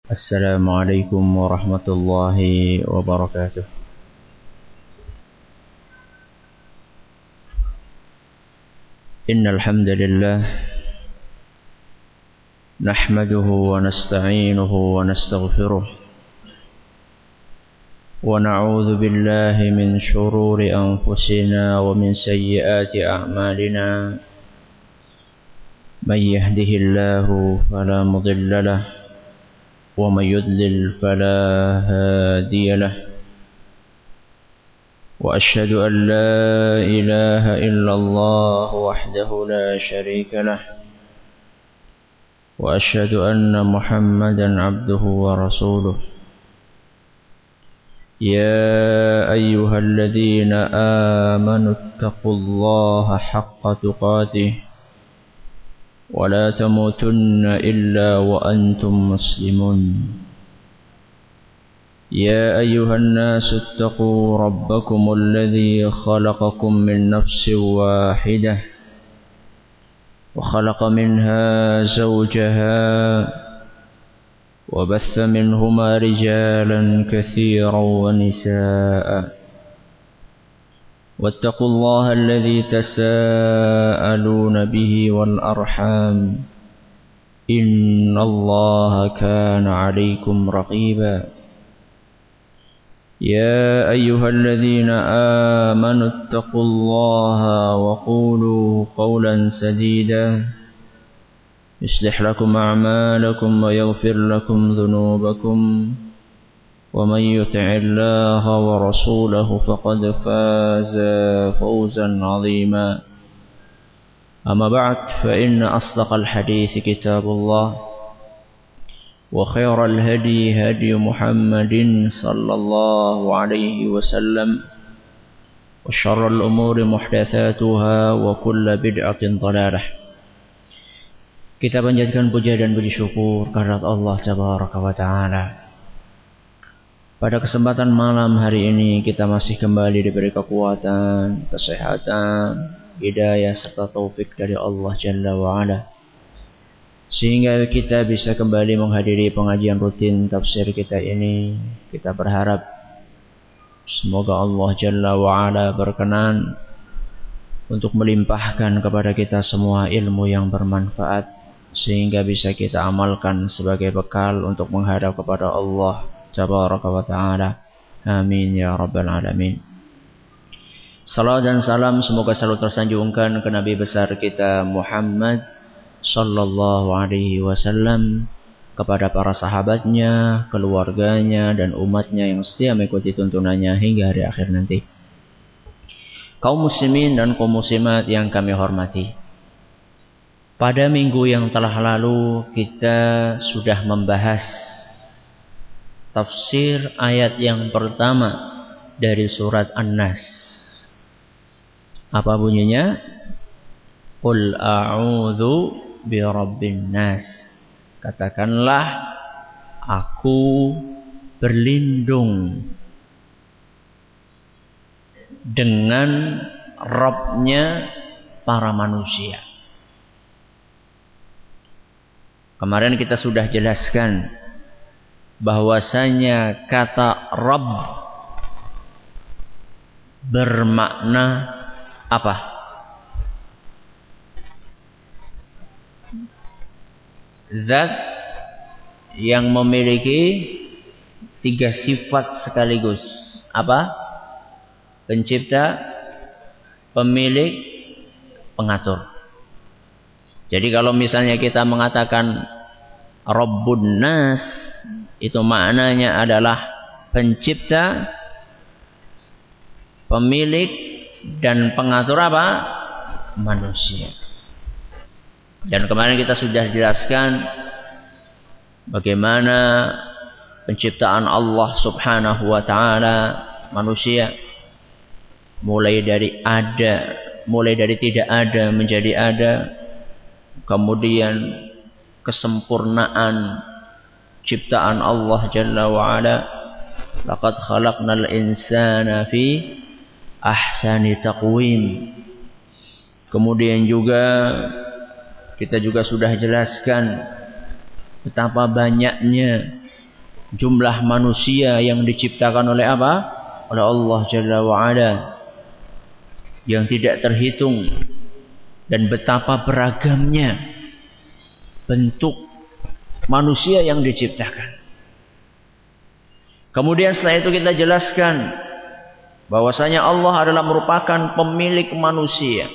السلام عليكم ورحمة الله وبركاته. إن الحمد لله نحمده ونستعينه ونستغفره ونعوذ بالله من شرور أنفسنا ومن سيئات أعمالنا. من يهده الله فلا مضل له ومن يضلل فلا هادي له، وأشهد أن لا إله إلا الله وحده لا شريك له، وأشهد أن محمدا عبده ورسوله. يا أيها الذين آمنوا اتقوا الله حق تقاته ولا تموتن إلا وأنتم مسلمون. يا أيها الناس اتقوا ربكم الذي خلقكم من نفس واحدة وخلق منها زوجها وبث منهما رجالا كثيرا ونساء. واتقوا الله الذي تساءلون به والأرحام إن الله كان عليكم رقيبا. يا أيها الذين آمنوا اتقوا الله وقولوا قولا سديدا يصلح لكم أعمالكم ويغفر لكم ذنوبكم، ومن يطع الله ورسوله فقد فاز فوزا عظيما. أما بعد، فإن أصدق الحديث كتاب الله، وخير الهدي هدي محمد صلى الله عليه وسلم، وشر الأمور محدثاتها وكل بدعة ضلالة. Kita panjatkan puja dan puji syukur kehadirat Allah Tabaraka wa Ta'ala. Pada kesempatan malam hari ini kita masih kembali diberi kekuatan, kesehatan, hidayah serta taufik dari Allah Jalla wa Ala, sehingga kita bisa kembali menghadiri pengajian rutin tafsir kita ini. Kita berharap semoga Allah Jalla wa Ala berkenan untuk melimpahkan kepada kita semua ilmu yang bermanfaat, sehingga bisa kita amalkan sebagai bekal untuk menghadap kepada Allah Tabaraka wa Ta'ala. Amin ya Rabbal Alamin. Salawat dan salam semoga selalu tersanjungkan ke Nabi besar kita Muhammad sallallahu alaihi wasallam, kepada para sahabatnya, keluarganya, dan umatnya yang setia mengikuti tuntunannya hingga hari akhir nanti. Kaum muslimin dan kaum muslimat yang kami hormati, pada minggu yang telah lalu kita sudah membahas tafsir ayat yang pertama dari surat An-Nas. Apa bunyinya? Qul a'udzu birabbin nas. Katakanlah, aku berlindung dengan Rabbnya para manusia. Kemarin kita sudah jelaskan bahwasanya kata Rabb bermakna apa? Zat yang memiliki tiga sifat sekaligus. Apa? Pencipta, pemilik, pengatur. Jadi kalau misalnya kita mengatakan Rabbun Nas, itu maknanya adalah pencipta, pemilik, dan pengatur apa? Manusia. Dan kemarin kita sudah jelaskan bagaimana penciptaan Allah Subhanahu wa Ta'ala manusia, mulai dari tidak ada menjadi ada. Kemudian kesempurnaan ciptaan Allah Jalla wa Ala. Laqad khalaqnal insana fi ahsani taqwim. Kemudian juga kita juga sudah jelaskan betapa banyaknya jumlah manusia yang diciptakan oleh apa? Oleh Allah Jalla wa'ala, yang tidak terhitung, dan betapa beragamnya bentuk manusia yang diciptakan. Kemudian setelah itu kita jelaskan bahwasanya Allah adalah merupakan pemilik manusia,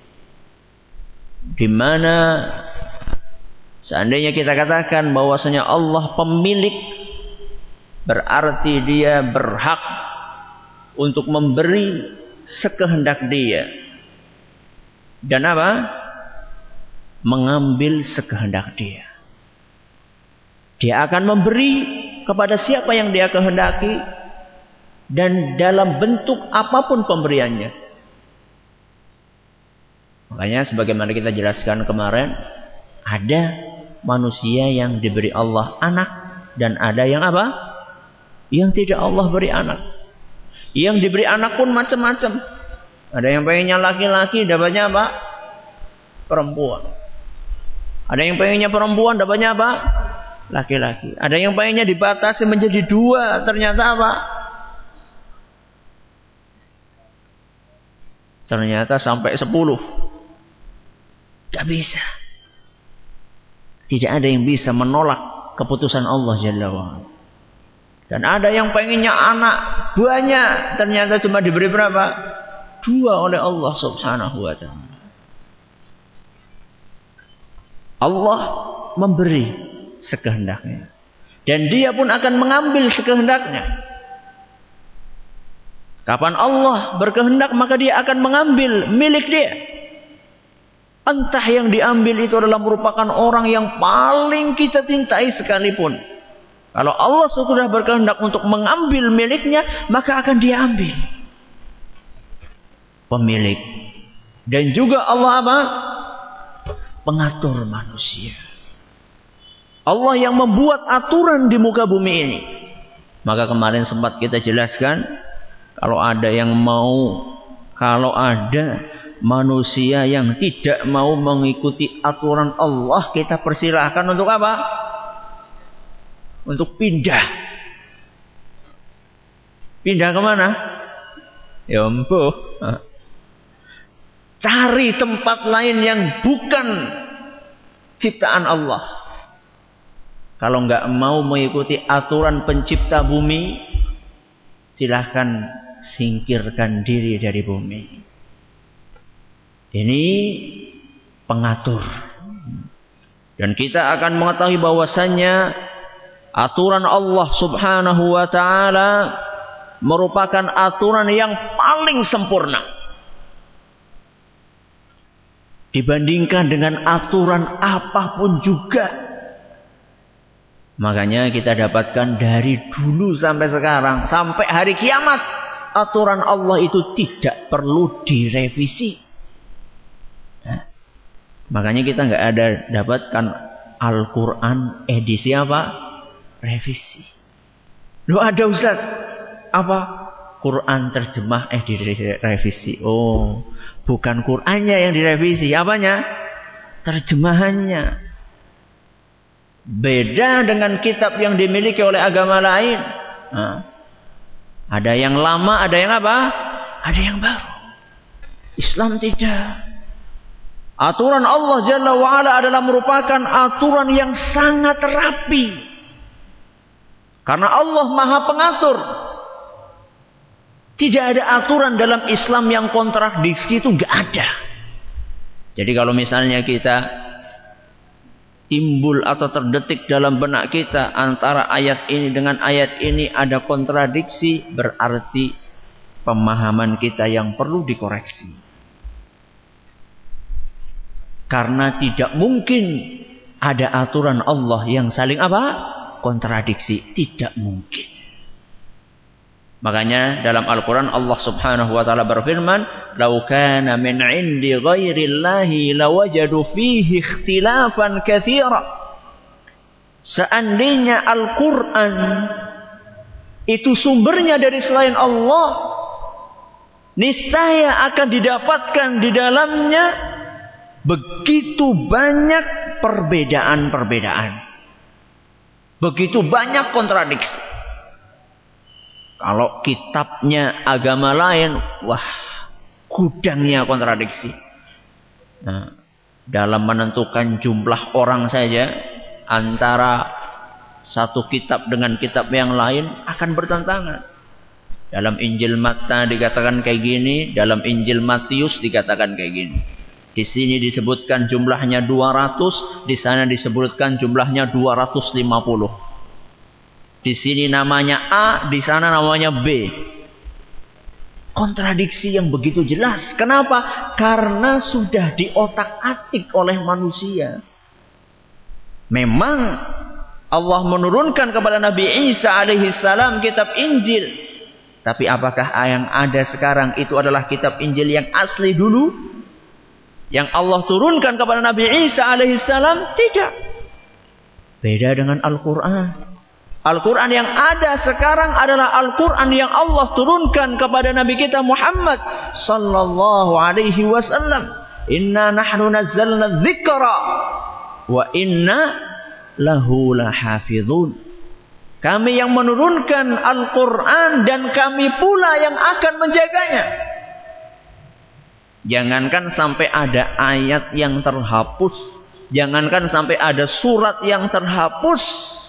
di mana seandainya kita katakan bahwasanya Allah pemilik, berarti dia berhak untuk memberi sekehendak dia dan apa? Mengambil sekehendak dia. Dia akan memberi kepada siapa yang dia kehendaki dan dalam bentuk apapun pemberiannya. Makanya sebagaimana kita jelaskan kemarin, ada manusia yang diberi Allah anak dan ada yang apa? Yang tidak Allah beri anak. Yang diberi anak pun macam-macam. Ada yang pengennya laki-laki, dapatnya apa? Perempuan. Ada yang pengennya perempuan, dapatnya apa? Laki-laki. Ada yang pengennya dibatasi menjadi 2, ternyata apa? Ternyata sampai 10. Tidak bisa. Tidak ada yang bisa menolak keputusan Allah Jalla wa'ala. Dan ada yang pengennya anak banyak, ternyata cuma diberi berapa? 2 oleh Allah Subhanahu wa ta'ala. Allah memberi sekehendaknya, dan dia pun akan mengambil sekehendaknya. Kapan Allah berkehendak, maka dia akan mengambil milik dia. Entah yang diambil itu adalah merupakan orang yang paling kita cintai sekalipun, kalau Allah sudah berkehendak untuk mengambil miliknya, maka akan dia ambil. Pemilik. Dan juga Allah apa? Pengatur manusia. Allah yang membuat aturan di muka bumi ini. Maka kemarin sempat kita jelaskan, kalau ada manusia yang tidak mau mengikuti aturan Allah, kita persilahkan untuk apa? Untuk pindah. Pindah kemana? Ya empuh. Cari tempat lain yang bukan ciptaan Allah. Kalau nggak mau mengikuti aturan pencipta bumi, silahkan singkirkan diri dari bumi. Ini pengatur. Dan kita akan mengetahui bahwasannya aturan Allah Subhanahu wa ta'ala merupakan aturan yang paling sempurna dibandingkan dengan aturan apapun juga. Makanya kita dapatkan dari dulu sampai sekarang, sampai hari kiamat, aturan Allah itu tidak perlu direvisi. Nah, makanya kita nggak ada dapatkan Al-Quran edisi apa? Revisi. Loh ada Ustaz? Apa? Quran terjemah direvisi. Oh, bukan Qurannya yang direvisi. Apanya? Terjemahannya. Beda dengan kitab yang dimiliki oleh agama lain. Nah, ada yang lama, ada yang apa? Ada yang baru. Islam tidak. Aturan Allah Jalla wa'ala adalah merupakan aturan yang sangat rapi. Karena Allah Maha Pengatur. Tidak ada aturan dalam Islam yang kontradiksi, itu enggak ada. Jadi kalau misalnya kita timbul atau terdetik dalam benak kita antara ayat ini dengan ayat ini ada kontradiksi, berarti pemahaman kita yang perlu dikoreksi. Karena tidak mungkin ada aturan Allah yang saling apa? Kontradiksi. Tidak mungkin. Makanya dalam Al-Quran Allah Subhanahu wa ta'ala berfirman, "Lau kana min 'indi ghairillahi lawajadu fihi ikhtilafan katsira." Seandainya Al-Quran itu sumbernya dari selain Allah, niscaya akan didapatkan di dalamnya begitu banyak perbedaan-perbedaan. Begitu banyak kontradiksi. Kalau kitabnya agama lain, wah, gudangnya kontradiksi. Nah, dalam menentukan jumlah orang saja, antara satu kitab dengan kitab yang lain akan bertentangan. Dalam Injil Matta dikatakan kayak gini, dalam Injil Matius dikatakan kayak gini. Di sini disebutkan jumlahnya 200, di sana disebutkan jumlahnya 250. Di sini namanya A, di sana namanya B. Kontradiksi yang begitu jelas. Kenapa? Karena sudah diotak-atik oleh manusia. Memang Allah menurunkan kepada Nabi Isa alaihissalam kitab Injil. Tapi apakah yang ada sekarang itu adalah kitab Injil yang asli dulu? Yang Allah turunkan kepada Nabi Isa alaihissalam? Tidak. Beda dengan Al-Quran. Al-Quran yang ada sekarang adalah Al-Quran yang Allah turunkan kepada Nabi kita Muhammad sallallahu alaihi wasallam. Inna nahnu nazzalna dzikra wa inna lahu lahafizun. Kami yang menurunkan Al-Quran dan kami pula yang akan menjaganya. Jangankan sampai ada ayat yang terhapus. Jangankan sampai ada surat yang terhapus.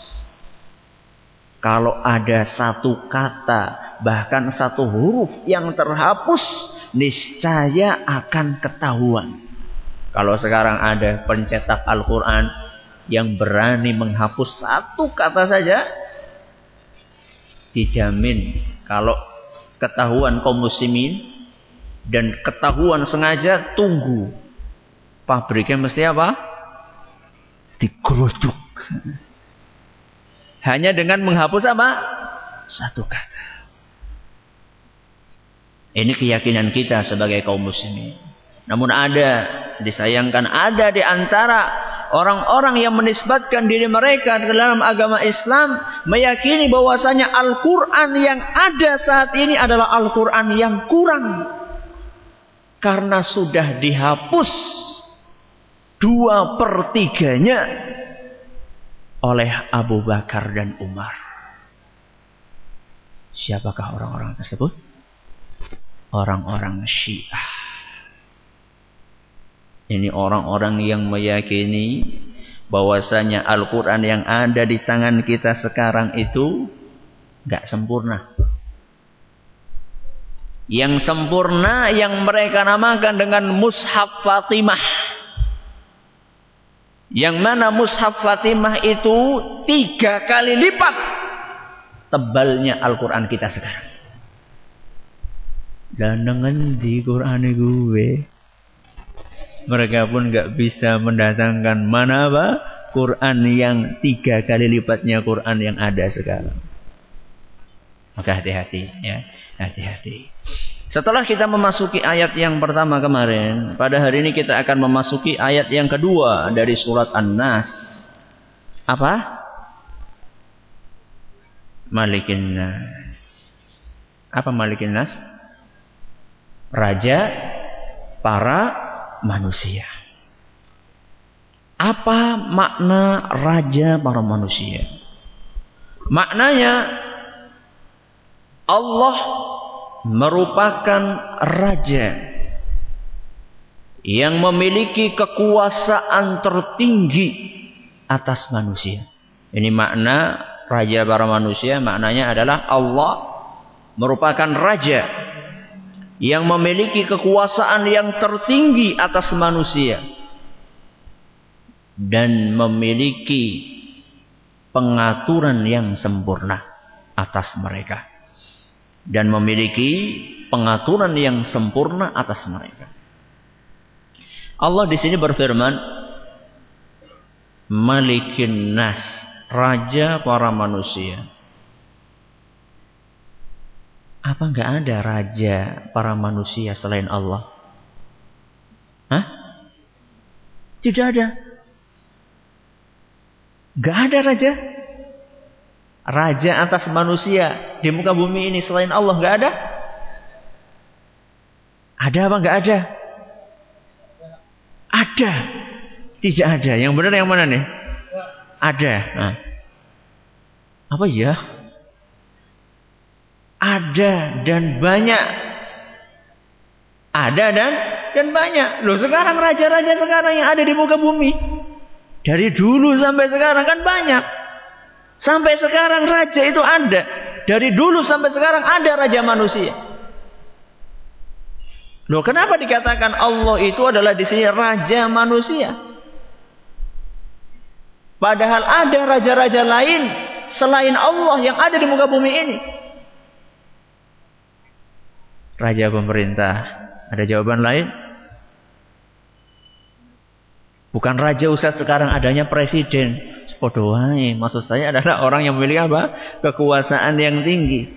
Kalau ada satu kata, bahkan satu huruf yang terhapus, niscaya akan ketahuan. Kalau sekarang ada pencetak Al-Quran yang berani menghapus satu kata saja, dijamin kalau ketahuan kaum muslimin dan ketahuan sengaja, tunggu. Pabriknya mesti apa? Digeruduk. Hanya dengan menghapus apa? Satu kata. Ini keyakinan kita sebagai kaum muslimin. Namun disayangkan ada di antara orang-orang yang menisbatkan diri mereka dalam agama Islam meyakini bahwasanya Al-Quran yang ada saat ini adalah Al-Quran yang kurang. Karena sudah dihapus 2/3 oleh Abu Bakar dan Umar. Siapakah orang-orang tersebut? Orang-orang Syiah. Ini orang-orang yang meyakini bahwasanya Al-Quran yang ada di tangan kita sekarang itu gak sempurna. Yang sempurna yang mereka namakan dengan Mushaf Fatimah. Yang mana Mushaf Fatimah itu 3 kali lipat tebalnya Al-Quran kita sekarang. Dan dengan di Quran gue, mereka pun gak bisa mendatangkan mana apa Quran yang 3 kali lipatnya Quran yang ada sekarang. Maka hati-hati ya, hati-hati. Setelah kita memasuki ayat yang pertama kemarin, pada hari ini kita akan memasuki ayat yang kedua dari surat An-Nas. Apa? Malikin Nas. Apa Malikin Nas? Raja para manusia. Apa makna raja para manusia? Maknanya Allah merupakan raja yang memiliki kekuasaan tertinggi atas manusia. Ini makna raja para manusia, maknanya adalah Allah merupakan raja yang memiliki kekuasaan yang tertinggi atas manusia dan memiliki pengaturan yang sempurna atas mereka. Dan memiliki pengaturan yang sempurna atas mereka. Allah di sini berfirman, Malikin Nas, raja para manusia. Apa enggak ada raja para manusia selain Allah? Hah? Tidak ada. Enggak ada raja. Raja atas manusia di muka bumi ini selain Allah enggak ada? Ada apa enggak ada? Ada. Tidak ada. Yang benar yang mana nih? Ada. Nah. Apa ya? Ada dan banyak. Ada dan banyak. Loh, sekarang raja-raja sekarang yang ada di muka bumi, dari dulu sampai sekarang kan banyak. Sampai sekarang raja itu ada. Dari dulu sampai sekarang ada raja manusia. Loh, kenapa dikatakan Allah itu adalah di sini raja manusia? Padahal ada raja-raja lain selain Allah yang ada di muka bumi ini. Raja pemerintah. Ada jawaban lain? Bukan raja Ustaz, sekarang adanya presiden. Podo wae. Maksud saya adalah orang yang memiliki apa? Kekuasaan yang tinggi.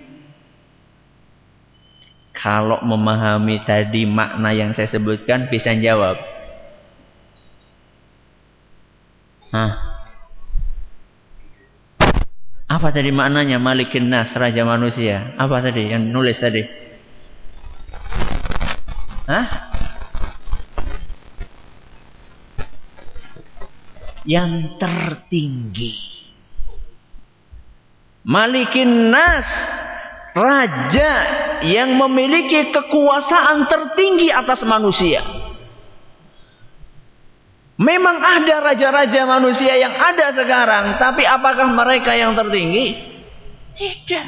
Kalau memahami tadi makna yang saya sebutkan, bisa jawab. Apa tadi maknanya Malikin Nas, raja manusia? Apa tadi yang nulis tadi? Yang tertinggi. Malikin Nas, raja yang memiliki kekuasaan tertinggi atas manusia. Memang ada raja-raja manusia yang ada sekarang, tapi apakah mereka yang tertinggi? Tidak.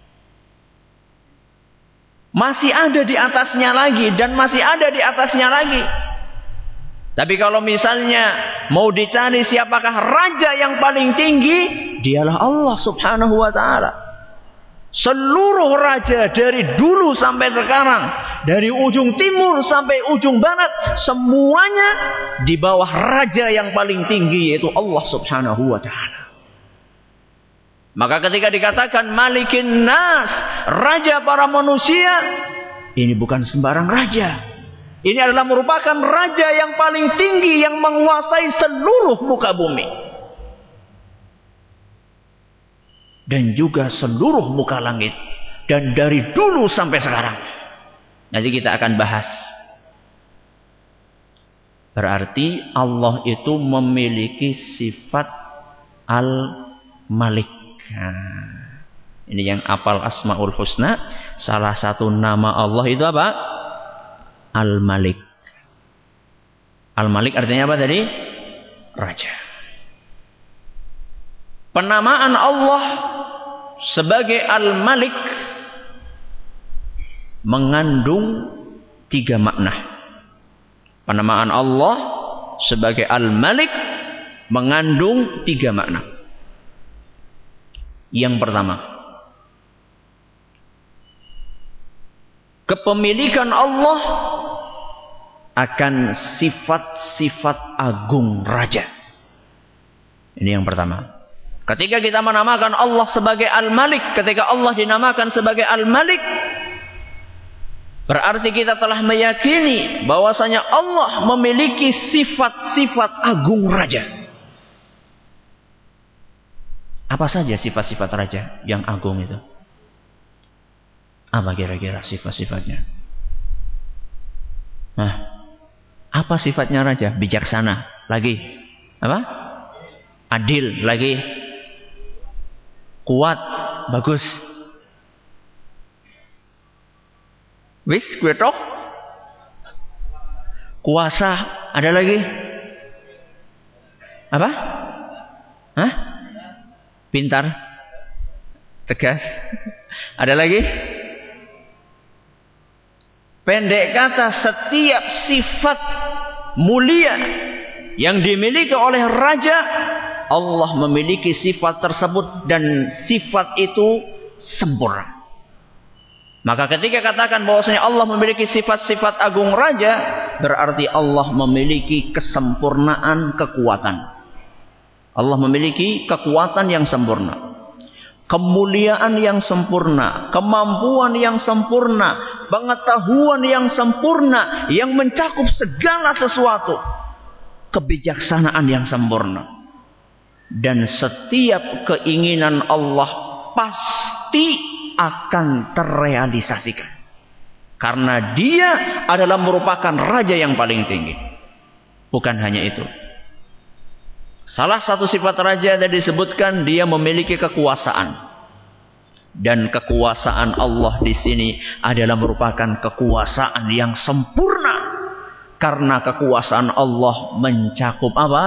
Masih ada di atasnya lagi dan masih ada di atasnya lagi. Tapi kalau misalnya mau dicari siapakah raja yang paling tinggi, dialah Allah Subhanahu wa taala. Seluruh raja dari dulu sampai sekarang, dari ujung timur sampai ujung barat, semuanya di bawah raja yang paling tinggi, yaitu Allah Subhanahu wa taala. Maka ketika dikatakan Malikin Nas, raja para manusia, ini bukan sembarang raja. Ini adalah merupakan raja yang paling tinggi yang menguasai seluruh muka bumi. Dan juga seluruh muka langit. Dan dari dulu sampai sekarang. Nanti kita akan bahas. Berarti Allah itu memiliki sifat Al-Malik. Nah, ini yang hafal Asmaul Husna. Salah satu nama Allah itu apa? Al-Malik. Al-Malik artinya apa tadi? Raja. Penamaan Allah sebagai Al-Malik mengandung 3 makna. Penamaan Allah sebagai Al-Malik mengandung 3 makna. Yang pertama, kepemilikan Allah akan sifat-sifat agung raja. Ini yang pertama. Ketika kita menamakan Allah sebagai Al-Malik, ketika Allah dinamakan sebagai Al-Malik, berarti kita telah meyakini bahwasanya Allah memiliki sifat-sifat agung raja. Apa saja sifat-sifat raja yang agung itu? Apa kira-kira sifat-sifatnya? Apa sifatnya raja? Bijaksana. Lagi. Apa? Adil. Lagi. Kuat. Bagus. Wis, gue tok. Kuasa. Ada lagi? Apa? Pintar. Tegas. Ada lagi? Pendek kata, setiap sifat mulia yang dimiliki oleh raja, Allah memiliki sifat tersebut dan sifat itu sempurna. Maka ketika katakan bahwasanya Allah memiliki sifat-sifat agung raja, berarti Allah memiliki kesempurnaan kekuatan. Allah memiliki kekuatan yang sempurna. Kemuliaan yang sempurna, kemampuan yang sempurna, pengetahuan yang sempurna, yang mencakup segala sesuatu, kebijaksanaan yang sempurna. Dan setiap keinginan Allah pasti akan terrealisasikan. Karena dia adalah merupakan raja yang paling tinggi. Bukan hanya itu. Salah satu sifat raja tadi disebutkan dia memiliki kekuasaan. Dan kekuasaan Allah di sini adalah merupakan kekuasaan yang sempurna. Karena kekuasaan Allah mencakup apa?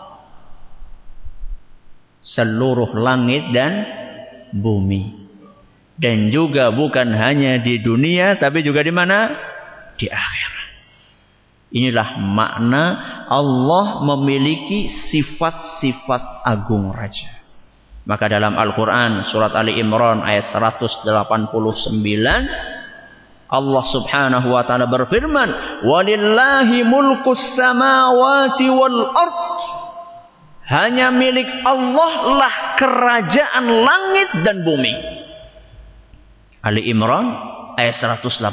Seluruh langit dan bumi. Dan juga bukan hanya di dunia, tapi juga di mana? Di akhirat. Inilah makna Allah memiliki sifat-sifat agung raja. Maka dalam Al-Quran surat Ali Imran ayat 189 Allah subhanahu wa ta'ala berfirman, walillahi mulkus samawati wal ard. Hanya milik Allah lah kerajaan langit dan bumi. Ali Imran ayat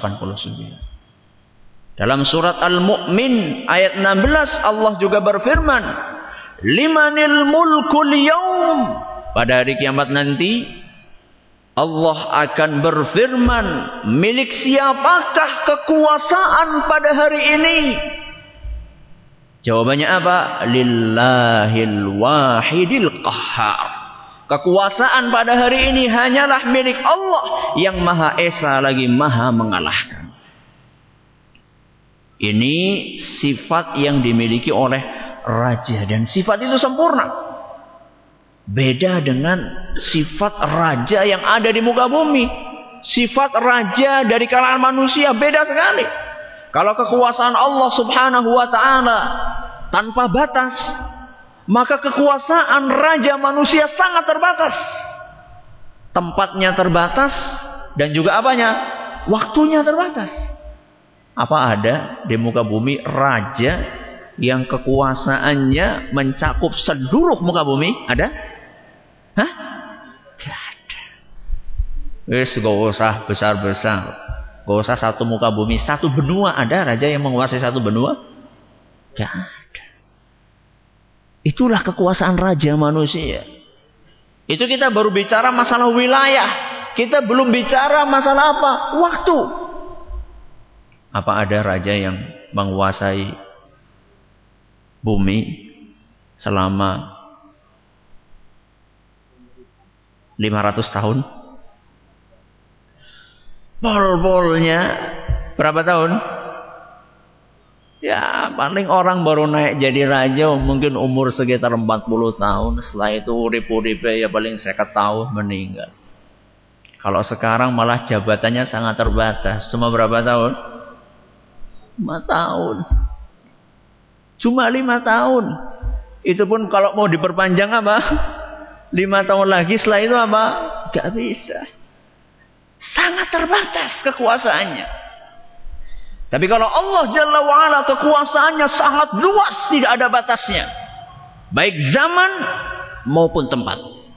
189. Dalam surat Al-Mu'min ayat 16 Allah juga berfirman, limanil mulkul yaum. Pada hari kiamat nanti Allah akan berfirman, milik siapakah kekuasaan pada hari ini? Jawabannya apa? Lillahil wahidil qahhar. Kekuasaan pada hari ini hanyalah milik Allah yang Maha Esa lagi Maha mengalahkan. Ini sifat yang dimiliki oleh raja dan sifat itu sempurna. Beda dengan sifat raja yang ada di muka bumi. Sifat raja dari kalangan manusia beda sekali. Kalau kekuasaan Allah subhanahu wa ta'ala tanpa batas, maka kekuasaan raja manusia sangat terbatas. Tempatnya terbatas dan juga apanya? Waktunya terbatas. Apa ada di muka bumi raja yang kekuasaannya mencakup seluruh muka bumi? Ada? Hah? Gak ada. Wis gak usah besar-besar. Gak usah satu muka bumi, satu benua. Ada raja yang menguasai satu benua? Gak ada. Itulah kekuasaan raja manusia. Itu kita baru bicara masalah wilayah. Kita belum bicara masalah apa? Waktu. Apa ada raja yang menguasai bumi selama 500 tahun? Pol-polnya berapa tahun? Ya paling orang baru naik jadi raja mungkin umur sekitar 40 tahun. Setelah itu urip-urip ya paling 50 tahun meninggal. Kalau sekarang malah jabatannya sangat terbatas. Cuma berapa tahun? 5 tahun. Cuma 5 tahun. Itu pun kalau mau diperpanjang apa? 5 tahun lagi setelah itu apa? Gak bisa. Sangat terbatas kekuasaannya. Tapi kalau Allah Jalla wa'ala kekuasaannya sangat luas, tidak ada batasnya. Baik zaman maupun tempat.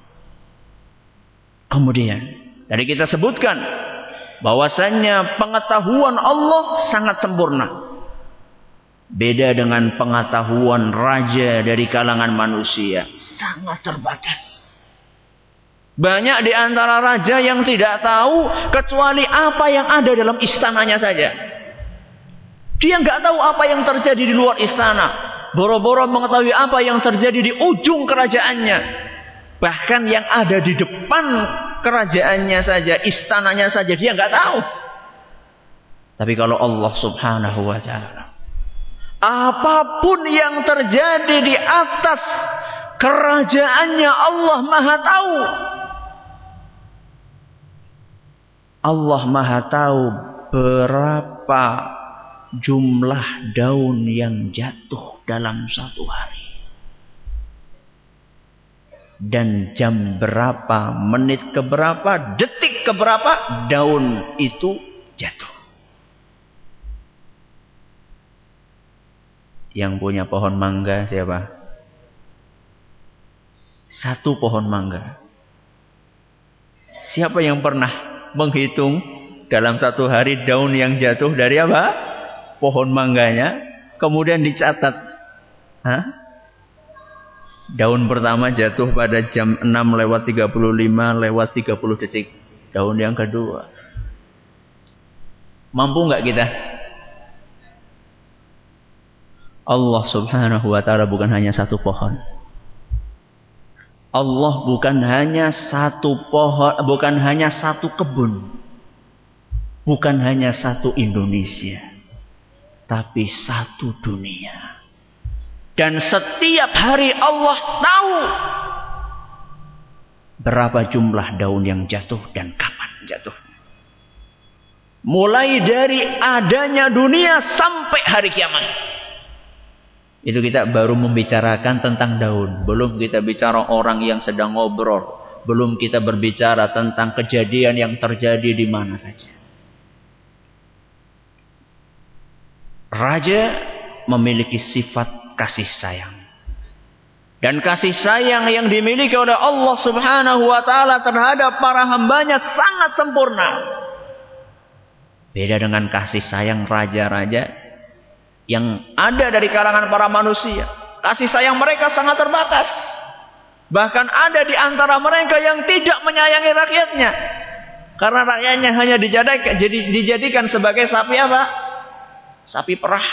Kemudian tadi kita sebutkan bahwasannya pengetahuan Allah sangat sempurna. Beda dengan pengetahuan raja dari kalangan manusia. Sangat terbatas. Banyak di antara raja yang tidak tahu kecuali apa yang ada dalam istananya saja. Dia nggak tahu apa yang terjadi di luar istana. Boro-boro mengetahui apa yang terjadi di ujung kerajaannya. Bahkan yang ada di depan kerajaannya saja, istananya saja dia nggak tahu. Tapi kalau Allah Subhanahu wa ta'ala, apapun yang terjadi di atas kerajaannya Allah Maha tahu. Allah Maha tahu berapa jumlah daun yang jatuh dalam satu hari. Dan jam berapa, menit keberapa, detik keberapa daun itu jatuh. Yang punya pohon mangga siapa? Satu pohon mangga. Siapa yang pernah menghitung dalam satu hari daun yang jatuh dari apa? Pohon mangganya. Kemudian dicatat. Hah? Daun pertama jatuh pada jam 6:35:30 detik. Daun yang kedua. Mampu nggak kita? Allah Subhanahu wa ta'ala bukan hanya satu pohon. Allah bukan hanya satu pohon, bukan hanya satu kebun, bukan hanya satu Indonesia, tapi satu dunia. Dan setiap hari Allah tahu berapa jumlah daun yang jatuh dan kapan jatuh. Mulai dari adanya dunia sampai hari kiamat. Itu kita baru membicarakan tentang daun. Belum kita bicara orang yang sedang ngobrol. Belum kita berbicara tentang kejadian yang terjadi di mana saja. Raja memiliki sifat kasih sayang. Dan kasih sayang yang dimiliki oleh Allah Subhanahu wa ta'ala terhadap para hambanya sangat sempurna. Beda dengan kasih sayang raja-raja yang ada dari kalangan para manusia. Kasih sayang mereka sangat terbatas. Bahkan ada di antara mereka yang tidak menyayangi rakyatnya. Karena rakyatnya hanya dijadikan sebagai sapi apa? Sapi perah.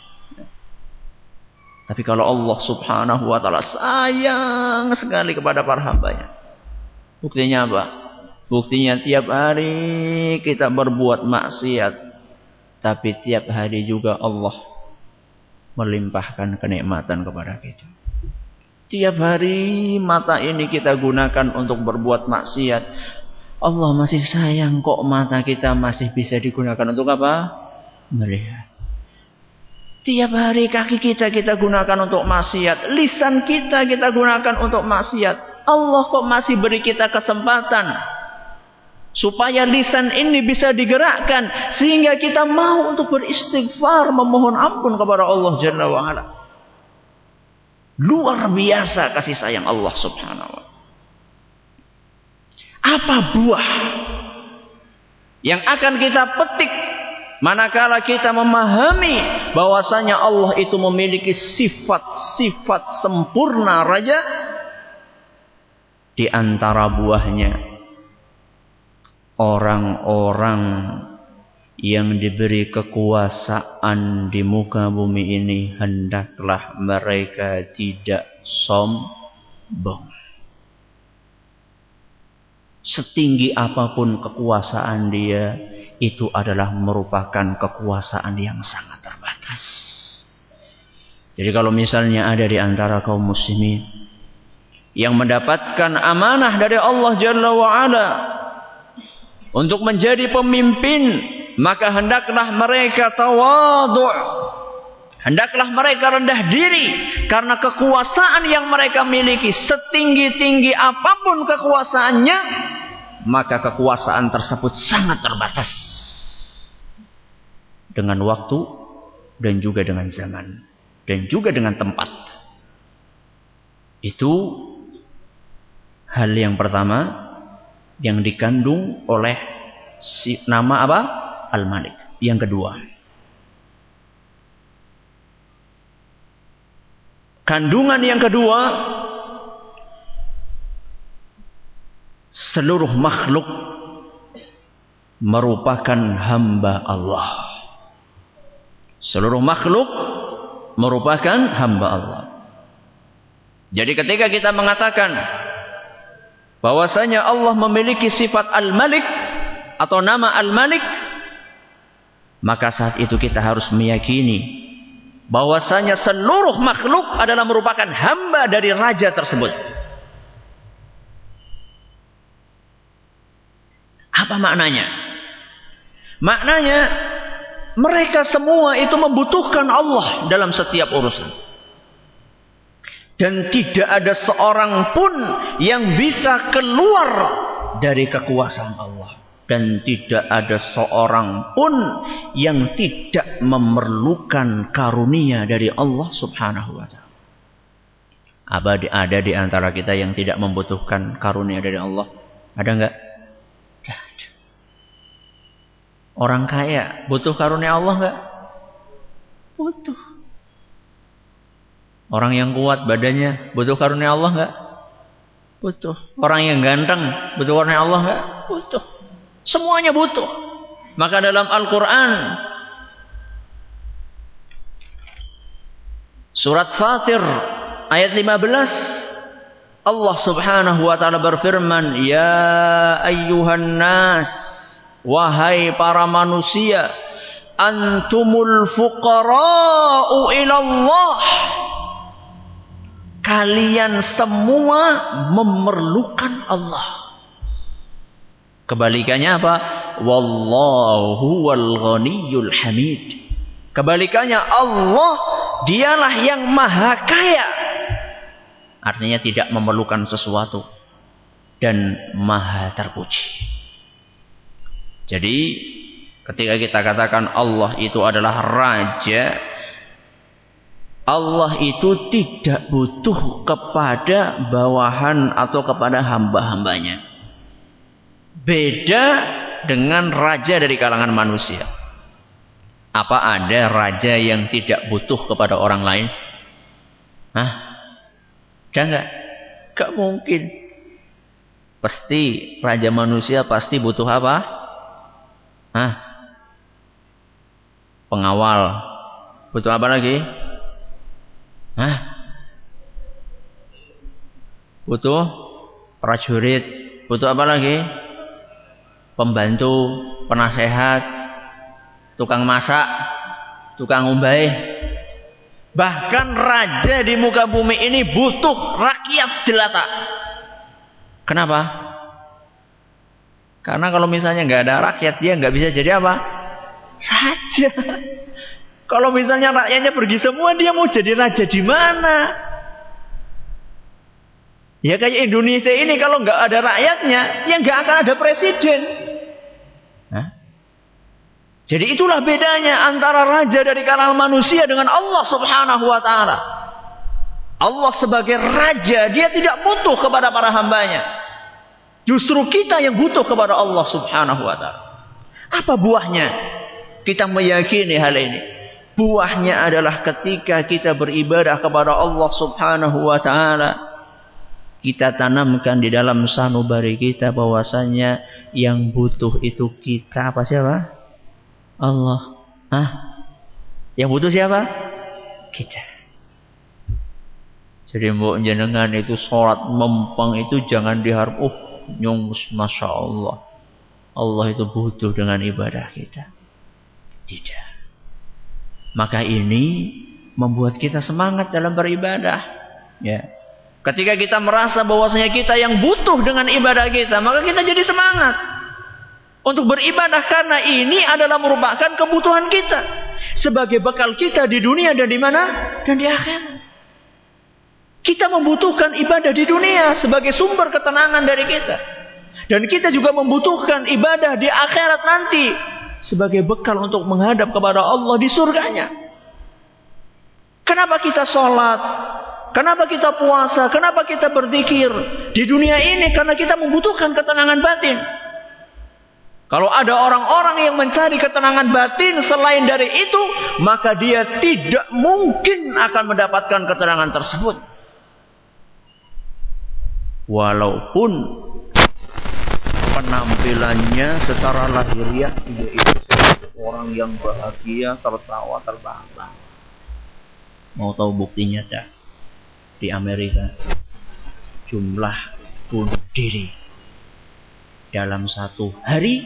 Tapi kalau Allah Subhanahu wa ta'ala sayang sekali kepada para hambanya. Buktinya apa? Buktinya tiap hari kita berbuat maksiat. Tapi tiap hari juga Allah melimpahkan kenikmatan kepada kita. Tiap hari mata ini kita gunakan untuk berbuat maksiat. Allah masih sayang kok mata kita masih bisa digunakan untuk apa? Melihat. Tiap hari kaki kita gunakan untuk maksiat. Lisan kita gunakan untuk maksiat. Allah kok masih beri kita kesempatan supaya lisan ini bisa digerakkan sehingga kita mau untuk beristighfar, memohon ampun kepada Allah Jalla wa Ala. Luar biasa kasih sayang Allah Subhanahu wa ta'ala. Apa buah yang akan kita petik manakala kita memahami bahwasanya Allah itu memiliki sifat-sifat sempurna raja? Di antara buahnya, orang-orang yang diberi kekuasaan di muka bumi ini hendaklah mereka tidak sombong. Setinggi apapun kekuasaan dia, itu adalah merupakan kekuasaan yang sangat terbatas. Jadi kalau misalnya ada di antara kaum muslimin yang mendapatkan amanah dari Allah Jalla wa Ala untuk menjadi pemimpin, maka hendaklah mereka tawadhu'. Hendaklah mereka rendah diri karena kekuasaan yang mereka miliki. Setinggi-tinggi apapun kekuasaannya, maka kekuasaan tersebut sangat terbatas dengan waktu dan juga dengan zaman dan juga dengan tempat. Itu hal yang pertama yang dikandung oleh nama apa? Al-Malik. Yang kedua, kandungan yang kedua, seluruh makhluk merupakan hamba Allah. Seluruh makhluk merupakan hamba Allah. Jadi ketika kita mengatakan bahwasanya Allah memiliki sifat Al-Malik atau nama Al-Malik, maka saat itu kita harus meyakini bahwasanya seluruh makhluk adalah merupakan hamba dari raja tersebut. Apa maknanya? Maknanya mereka semua itu membutuhkan Allah dalam setiap urusan. Dan tidak ada seorang pun yang bisa keluar dari kekuasaan Allah. Dan tidak ada seorang pun yang tidak memerlukan karunia dari Allah Subhanahu wa ta'ala. Ada di antara kita yang tidak membutuhkan karunia dari Allah? Ada enggak? Tidak ada. Orang kaya butuh karunia Allah enggak? Butuh. Orang yang kuat badannya butuh karunia Allah enggak? Butuh. Orang yang ganteng butuh karunia Allah enggak? Butuh. Semuanya butuh. Maka dalam Al-Quran surat Fatir ayat 15, Allah Subhanahu wa taala berfirman, "Ya ayyuhan nas, wahai para manusia, antumul fuqara'u ilallah." Kalian semua memerlukan Allah. Kebalikannya apa? Wallahu wal ghaniyyul hamid. Kebalikannya Allah, dialah yang maha kaya. Artinya tidak memerlukan sesuatu dan maha terpuji. Jadi ketika kita katakan Allah itu adalah raja, Allah itu tidak butuh kepada bawahan atau kepada hamba-hambanya. Beda dengan raja dari kalangan manusia. Apa ada raja yang tidak butuh kepada orang lain? Hah? Ada enggak? Enggak mungkin. Pasti raja manusia pasti butuh apa? Hah? Pengawal. Butuh apa lagi? Hah? Butuh prajurit. Butuh apa lagi? Pembantu, penasehat, tukang masak, tukang ngumbai. Bahkan raja di muka bumi ini butuh rakyat jelata. Kenapa? Karena kalau misalnya nggak ada rakyat, dia nggak bisa jadi apa? Raja. Kalau misalnya rakyatnya pergi semua, dia mau jadi raja di mana? Ya kayak Indonesia ini, kalau nggak ada rakyatnya, ya nggak akan ada presiden. Hah? Jadi itulah bedanya antara raja dari kalangan manusia dengan Allah Subhanahu wa taala. Allah sebagai raja, dia tidak butuh kepada para hambanya. Justru kita yang butuh kepada Allah Subhanahu wa taala. Apa buahnya? Kita meyakini hal ini. Buahnya adalah ketika kita beribadah kepada Allah Subhanahu wa taala, kita tanamkan di dalam sanubari kita bahwasanya yang butuh itu kita. Apa siapa? Allah. Hah? Yang butuh siapa? Kita. Jadi mbok jenengan itu sholat mempeng itu jangan diharap, nyungus, masya Allah. Allah itu butuh dengan ibadah kita. Tidak. Maka ini membuat kita semangat dalam beribadah. Ya. Ketika kita merasa bahwasanya kita yang butuh dengan ibadah kita, maka kita jadi semangat untuk beribadah, karena ini adalah merupakan kebutuhan kita sebagai bekal kita di dunia dan di mana? Dan di akhirat. Kita membutuhkan ibadah di dunia sebagai sumber ketenangan dari kita. Dan kita juga membutuhkan ibadah di akhirat nanti sebagai bekal untuk menghadap kepada Allah di surganya. Kenapa kita sholat? Kenapa kita puasa? Kenapa kita berzikir? Di dunia ini karena kita membutuhkan ketenangan batin. Kalau ada orang-orang yang mencari ketenangan batin selain dari itu, maka dia tidak mungkin akan mendapatkan ketenangan tersebut. Walaupun penampilannya secara lahiriah dia itu orang yang bahagia, tertawa, terbahak-bahak. Mau tahu buktinya dah? Di Amerika jumlah bunuh diri dalam satu hari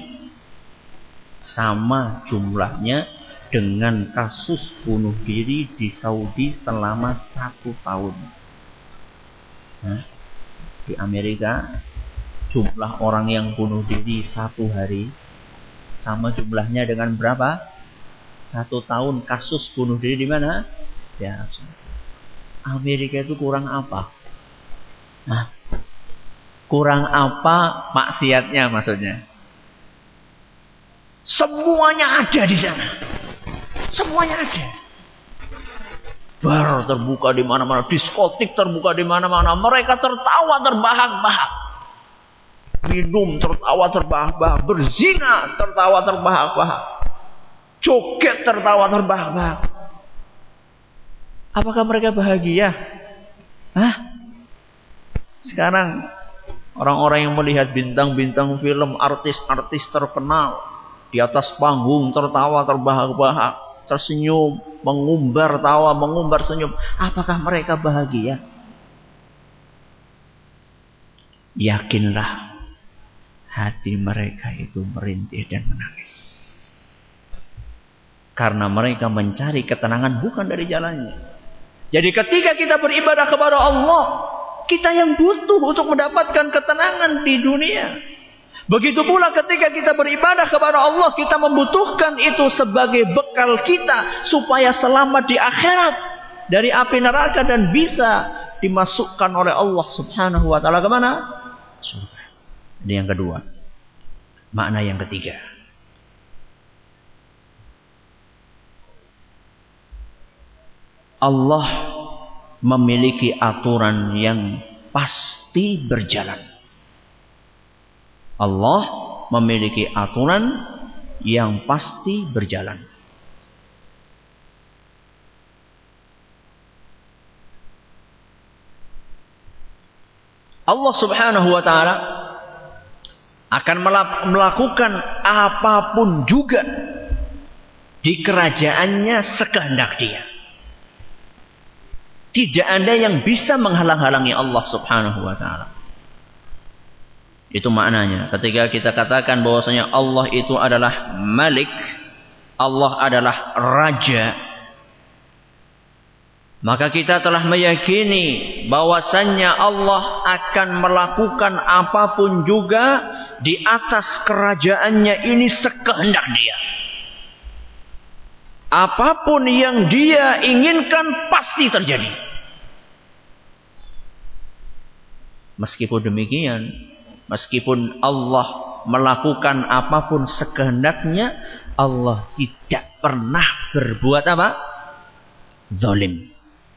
sama jumlahnya dengan kasus bunuh diri di Saudi selama 1 tahun. Nah, di Amerika jumlah orang yang bunuh diri 1 hari sama jumlahnya dengan berapa? 1 tahun kasus bunuh diri di mana? Ya, Amerika itu kurang apa? Nah, kurang apa maksiatnya maksudnya? Semuanya ada di sana. Semuanya ada. Bar terbuka di mana-mana, diskotik terbuka di mana-mana. Mereka tertawa terbahak-bahak. Minum tertawa terbahak-bahak, berzina tertawa terbahak-bahak. Joget tertawa terbahak-bahak. Apakah mereka bahagia? Hah? Sekarang orang-orang yang melihat bintang-bintang film, artis-artis terkenal di atas panggung tertawa terbahak-bahak, tersenyum, mengumbar tawa, mengumbar senyum. Apakah mereka bahagia? yakinlah hati mereka itu merintih dan menangis. Karena mereka mencari ketenangan bukan dari jalannya. Jadi ketika kita beribadah kepada Allah, kita yang butuh untuk mendapatkan ketenangan di dunia. Begitu pula ketika kita beribadah kepada Allah, kita membutuhkan itu sebagai bekal kita supaya selamat di akhirat dari api neraka dan bisa dimasukkan oleh Allah Subhanahu wa taala ke mana? Surga. Ini yang kedua. Makna yang ketiga. Allah memiliki aturan yang pasti berjalan. Allah memiliki aturan yang pasti berjalan. Allah Subhanahu wa taala akan melakukan apapun juga di kerajaannya sekehendak Dia. Tidak ada yang bisa menghalang-halangi Allah Subhanahu wa taala. Itu maknanya. Ketika kita katakan bahwasanya Allah itu adalah Malik, Allah adalah Raja, maka kita telah meyakini bahwasannya Allah akan melakukan apapun juga di atas kerajaannya ini sekehendak Dia. Apapun yang Dia inginkan pasti terjadi. Meskipun demikian, meskipun Allah melakukan apapun sekehendaknya, Allah tidak pernah berbuat apa? Zalim.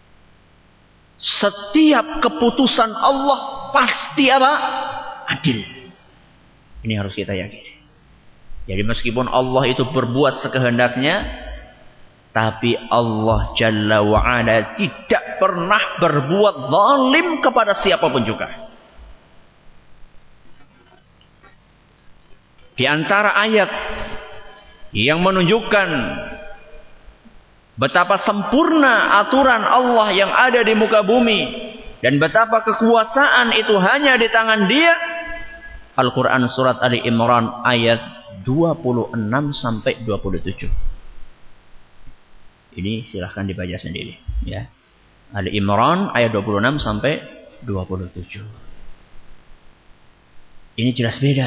Setiap keputusan Allah pasti apa? Adil. Ini harus kita yakini. Jadi meskipun Allah itu berbuat sekehendaknya, tapi Allah Jalla wa'ala tidak pernah berbuat zalim kepada siapapun juga. Di antara ayat yang menunjukkan betapa sempurna aturan Allah yang ada di muka bumi dan betapa kekuasaan itu hanya di tangan Dia, Al-Quran surat Ali Imran ayat 26 sampai 27. Ini silahkan dibaca sendiri, ya. Ali Imran ayat 26 sampai 27. Ini jelas beda.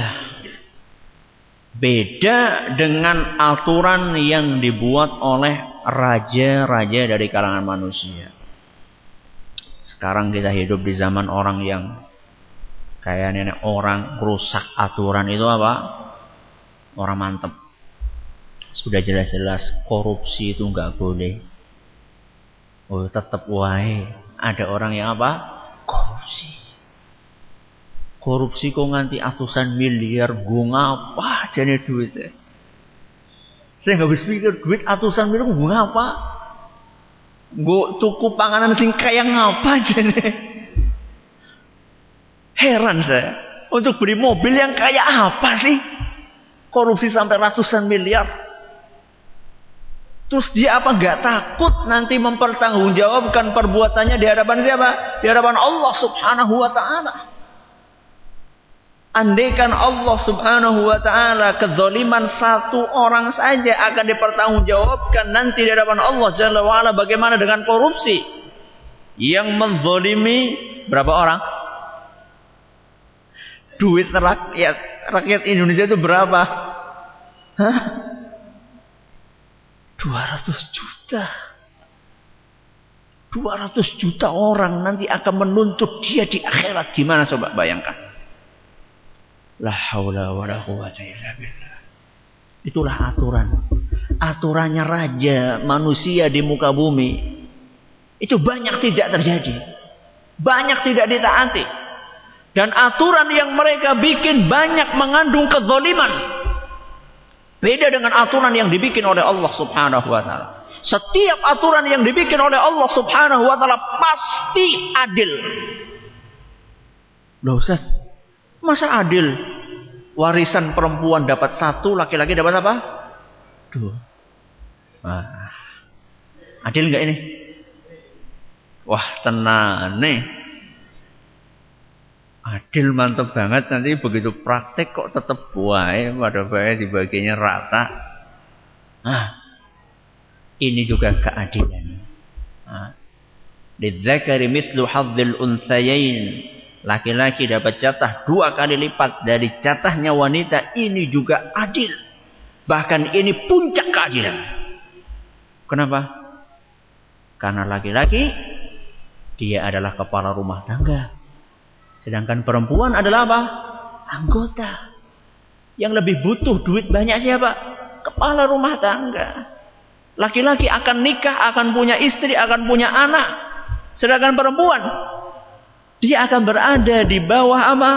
Beda dengan aturan yang dibuat oleh raja-raja dari kalangan manusia. Sekarang kita hidup di zaman orang yang kayak nenek orang rusak aturan itu apa? Orang mantep. Sudah jelas-jelas korupsi itu nggak boleh. Oh, tetap wae ada orang yang apa? Korupsi. Korupsi kok nganti atusan miliar, gue ngapa jane duitnya? Saya nggak bisa pikir duit atusan miliar gue ngapa? Gue tuku panganan sing kaya ngapa jane? Heran saya. Untuk beli mobil yang kayak apa sih? Korupsi sampai ratusan miliar. Terus dia apa nggak takut nanti mempertanggungjawabkan perbuatannya di hadapan siapa? Di hadapan Allah Subhanahu wa taala. Andaikan Allah Subhanahu wa taala kezaliman satu orang saja akan dipertanggungjawabkan nanti di hadapan Allah Jalla wa ala, bagaimana dengan korupsi yang menzalimi berapa orang? Duit rakyat Indonesia itu berapa? Hah? 200 juta. 200 juta orang nanti akan menuntut dia di akhirat. Gimana coba bayangkan? La haula wa la quwwata illa billah. Itulah aturan. Aturannya raja manusia di muka bumi. Itu banyak tidak terjadi. Banyak tidak ditaati. Dan aturan yang mereka bikin banyak mengandung kezaliman. Beda dengan aturan yang dibikin oleh Allah Subhanahu wa taala. Setiap aturan yang dibikin oleh Allah Subhanahu wa taala pasti adil. Loh Ustaz, masa adil? Warisan perempuan dapat 1, laki-laki dapat apa? 2. Wah, adil enggak ini? Wah, tenang nih. Adil mantep banget, nanti begitu praktek kok tetap buai pada bae dibaginya rata. Ini juga keadilan. Lidzakari mithlu hadzil untsayain. Laki-laki dapat jatah 2 kali lipat dari jatahnya wanita. Ini juga adil. Bahkan ini puncak keadilan. Kenapa? Karena laki-laki dia adalah kepala rumah tangga. Sedangkan perempuan adalah apa? Anggota. Yang lebih butuh duit banyak siapa? Kepala rumah tangga. Laki-laki akan nikah, akan punya istri, akan punya anak. Sedangkan perempuan, dia akan berada di bawah apa?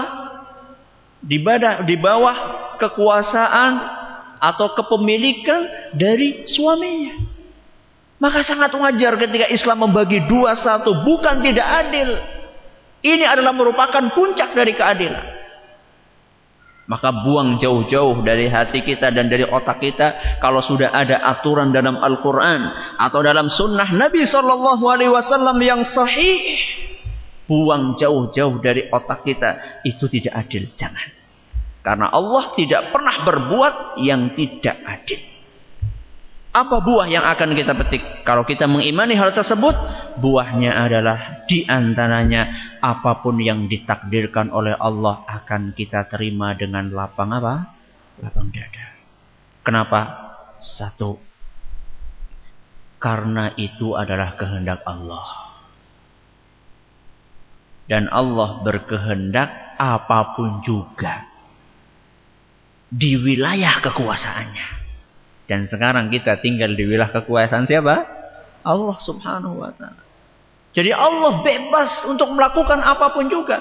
Di bawah kekuasaan atau kepemilikan dari suaminya. Maka sangat wajar ketika Islam membagi 2-1. Bukan tidak adil. Ini adalah merupakan puncak dari keadilan. Maka buang jauh-jauh dari hati kita dan dari otak kita. Kalau sudah ada aturan dalam Al-Quran atau dalam sunnah Nabi SAW yang sahih, buang jauh-jauh dari otak kita. Itu tidak adil. Jangan. Karena Allah tidak pernah berbuat yang tidak adil. Apa buah yang akan kita petik? Kalau kita mengimani hal tersebut, buahnya adalah diantaranya apapun yang ditakdirkan oleh Allah akan kita terima dengan lapang apa? Lapang dada. Kenapa? 1. Karena itu adalah kehendak Allah. Dan Allah berkehendak apapun juga di wilayah kekuasaannya. Dan sekarang kita tinggal di wilayah kekuasaan siapa? Allah Subhanahu wa ta'ala. Jadi Allah bebas untuk melakukan apapun juga.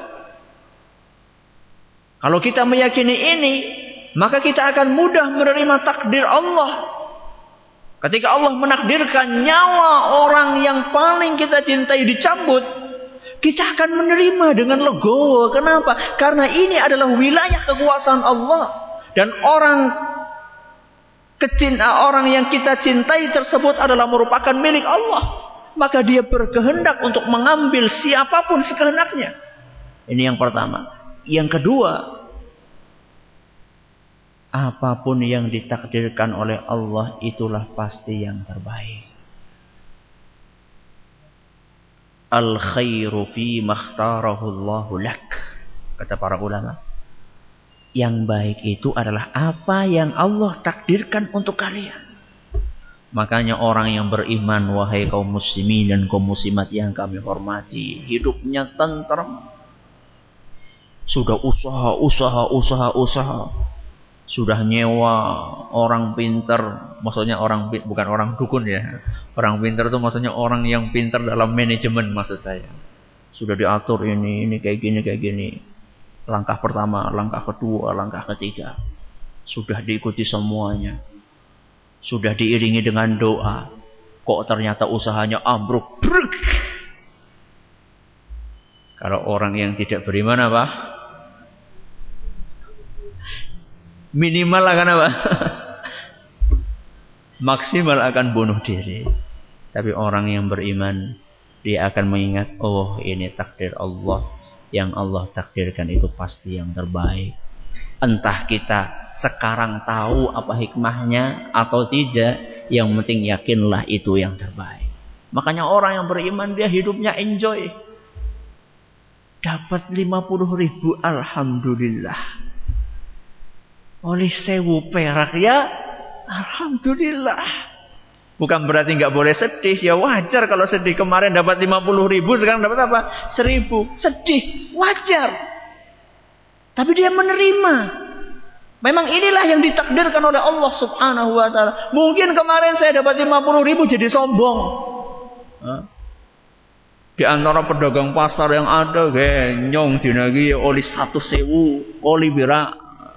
Kalau kita meyakini ini, maka kita akan mudah menerima takdir Allah. Ketika Allah menakdirkan nyawa orang yang paling kita cintai dicabut, kita akan menerima dengan legowo. Kenapa? Karena ini adalah wilayah kekuasaan Allah. Dan orang yang kita cintai tersebut adalah merupakan milik Allah. Maka dia berkehendak untuk mengambil siapapun sekehendaknya. Ini yang pertama. Yang kedua, apapun yang ditakdirkan oleh Allah itulah pasti yang terbaik. Al khairu fi makhtarahu Allahu lak. Kata para ulama. Yang baik itu adalah apa yang Allah takdirkan untuk kalian. Makanya orang yang beriman, wahai kaum muslimin dan kaum muslimat yang kami hormati, hidupnya tenteram. Sudah usaha. Sudah nyewa orang pintar, maksudnya bukan orang dukun ya. Orang pintar itu maksudnya orang yang pintar dalam manajemen maksud saya. Sudah diatur ini kayak gini. Langkah pertama, langkah kedua, langkah ketiga. Sudah diikuti semuanya. Sudah diiringi dengan doa. Kok ternyata usahanya ambruk. Bruk. Kalau orang yang tidak beriman apa? Minimal akan apa? Maksimal akan bunuh diri. Tapi orang yang beriman, dia akan mengingat, oh ini takdir Allah. Yang Allah takdirkan itu pasti yang terbaik. Entah kita sekarang tahu apa hikmahnya atau tidak, yang penting yakinlah itu yang terbaik. Makanya orang yang beriman dia hidupnya enjoy. Dapat 50.000, alhamdulillah. Oleh 1.000 perak ya, alhamdulillah. Bukan berarti nggak boleh sedih. Ya wajar kalau sedih. Kemarin dapat 50.000, sekarang dapat apa? 1.000. Sedih. Wajar. Tapi dia menerima. Memang inilah yang ditakdirkan oleh Allah Subhanahu wa ta'ala. Mungkin kemarin saya dapat 50.000 jadi sombong. Di antara pedagang pasar yang ada, genyong dinagi oli 1.000, oli bira.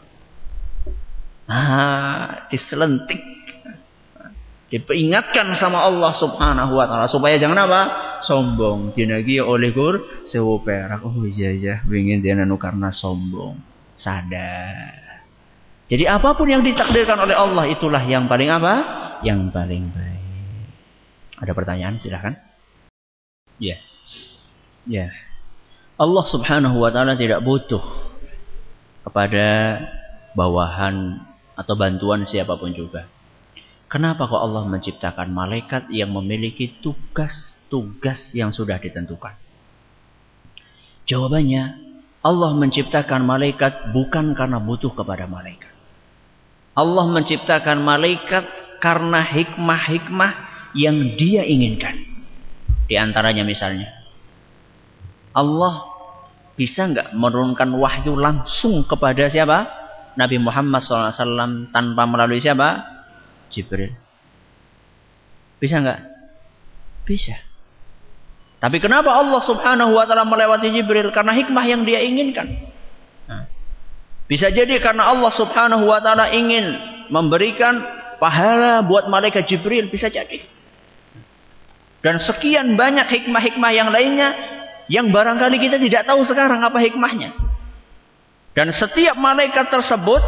Diselentik. Diperingatkan sama Allah Subhanahu wa ta'ala supaya jangan apa? Sombong. Dinagi oleh 1.000 perak. Oh iya, ingin dia karena sombong. Sadar. Jadi apapun yang ditakdirkan oleh Allah itulah yang paling apa? Yang paling baik. Ada pertanyaan? Silakan. Ya. Allah subhanahu wa ta'ala tidak butuh kepada bawahan atau bantuan siapapun juga. Kenapa kok Allah menciptakan malaikat yang memiliki tugas-tugas yang sudah ditentukan? Jawabannya, Allah menciptakan malaikat bukan karena butuh kepada malaikat. Allah menciptakan malaikat karena hikmah-hikmah yang Dia inginkan. Di antaranya misalnya, Allah bisa nggak menurunkan wahyu langsung kepada siapa? Nabi Muhammad SAW tanpa melalui siapa? Jibril. Bisa nggak? Bisa. Tapi kenapa Allah subhanahu wa ta'ala melewati Jibril? Karena hikmah yang Dia inginkan. Nah, bisa jadi karena Allah subhanahu wa ta'ala ingin memberikan pahala buat malaikat Jibril. Bisa jadi. Dan sekian banyak hikmah-hikmah yang lainnya yang barangkali kita tidak tahu sekarang apa hikmahnya. Dan setiap malaikat tersebut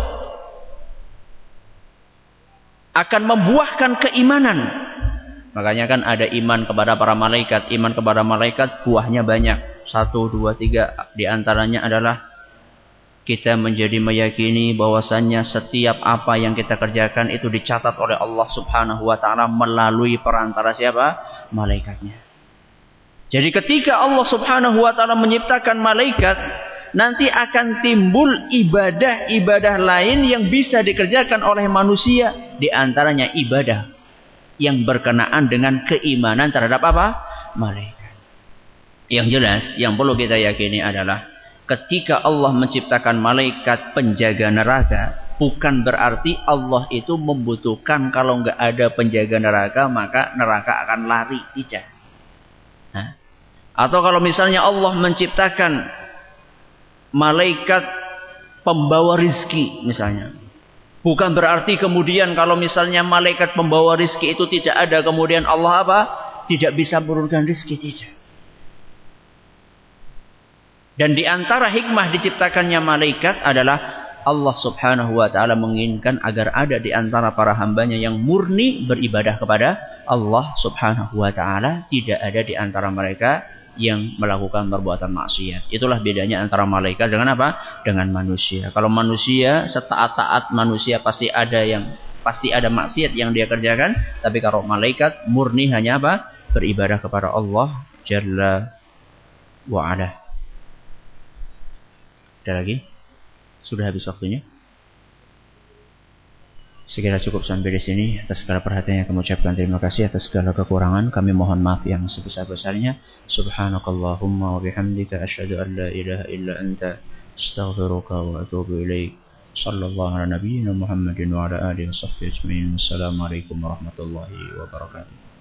akan membuahkan keimanan. Makanya kan ada iman kepada para malaikat. Iman kepada malaikat buahnya banyak. 1, 2, 3. Di antaranya adalah kita menjadi meyakini bahwasannya setiap apa yang kita kerjakan itu dicatat oleh Allah subhanahu wa ta'ala melalui perantara siapa? Malaikatnya. Jadi ketika Allah subhanahu wa ta'ala menciptakan malaikat, nanti akan timbul ibadah-ibadah lain yang bisa dikerjakan oleh manusia. Di antaranya ibadah yang berkenaan dengan keimanan terhadap apa? Malaikat. Yang jelas, yang perlu kita yakini adalah ketika Allah menciptakan malaikat penjaga neraka, bukan berarti Allah itu membutuhkan kalau nggak ada penjaga neraka, maka neraka akan lari. Tidak. Atau kalau misalnya Allah menciptakan malaikat pembawa rizki misalnya. Bukan berarti kemudian kalau misalnya malaikat pembawa rizki itu tidak ada, kemudian Allah apa? Tidak bisa menurunkan rizki. Tidak. Dan di antara hikmah diciptakannya malaikat adalah Allah subhanahu wa ta'ala menginginkan agar ada di antara para hambanya yang murni beribadah kepada Allah subhanahu wa ta'ala. Tidak ada di antara mereka yang melakukan perbuatan maksiat. Itulah bedanya antara malaikat dengan apa? Dengan manusia. Kalau manusia, setaat-taat manusia pasti ada maksiat yang dia kerjakan. Tapi kalau malaikat murni hanya apa? Beribadah kepada Allah Jalla wa'ala. Ada lagi? Sudah habis waktunya. Sekira cukup sampai di sini. Atas segala perhatiannya kami ucapkan terima kasih. Atas segala kekurangan kami mohon maaf yang sebesar-besarnya. Subhanakallahumma wa bihamdika asyhadu an la ilaha illa anta astaghfiruka wa atubu ilaik. Sallallahu ala nabiyyina Muhammadin wa ala alihi wa sahbihi ajma'in. Wassalamualaikum warahmatullahi wabarakatuh.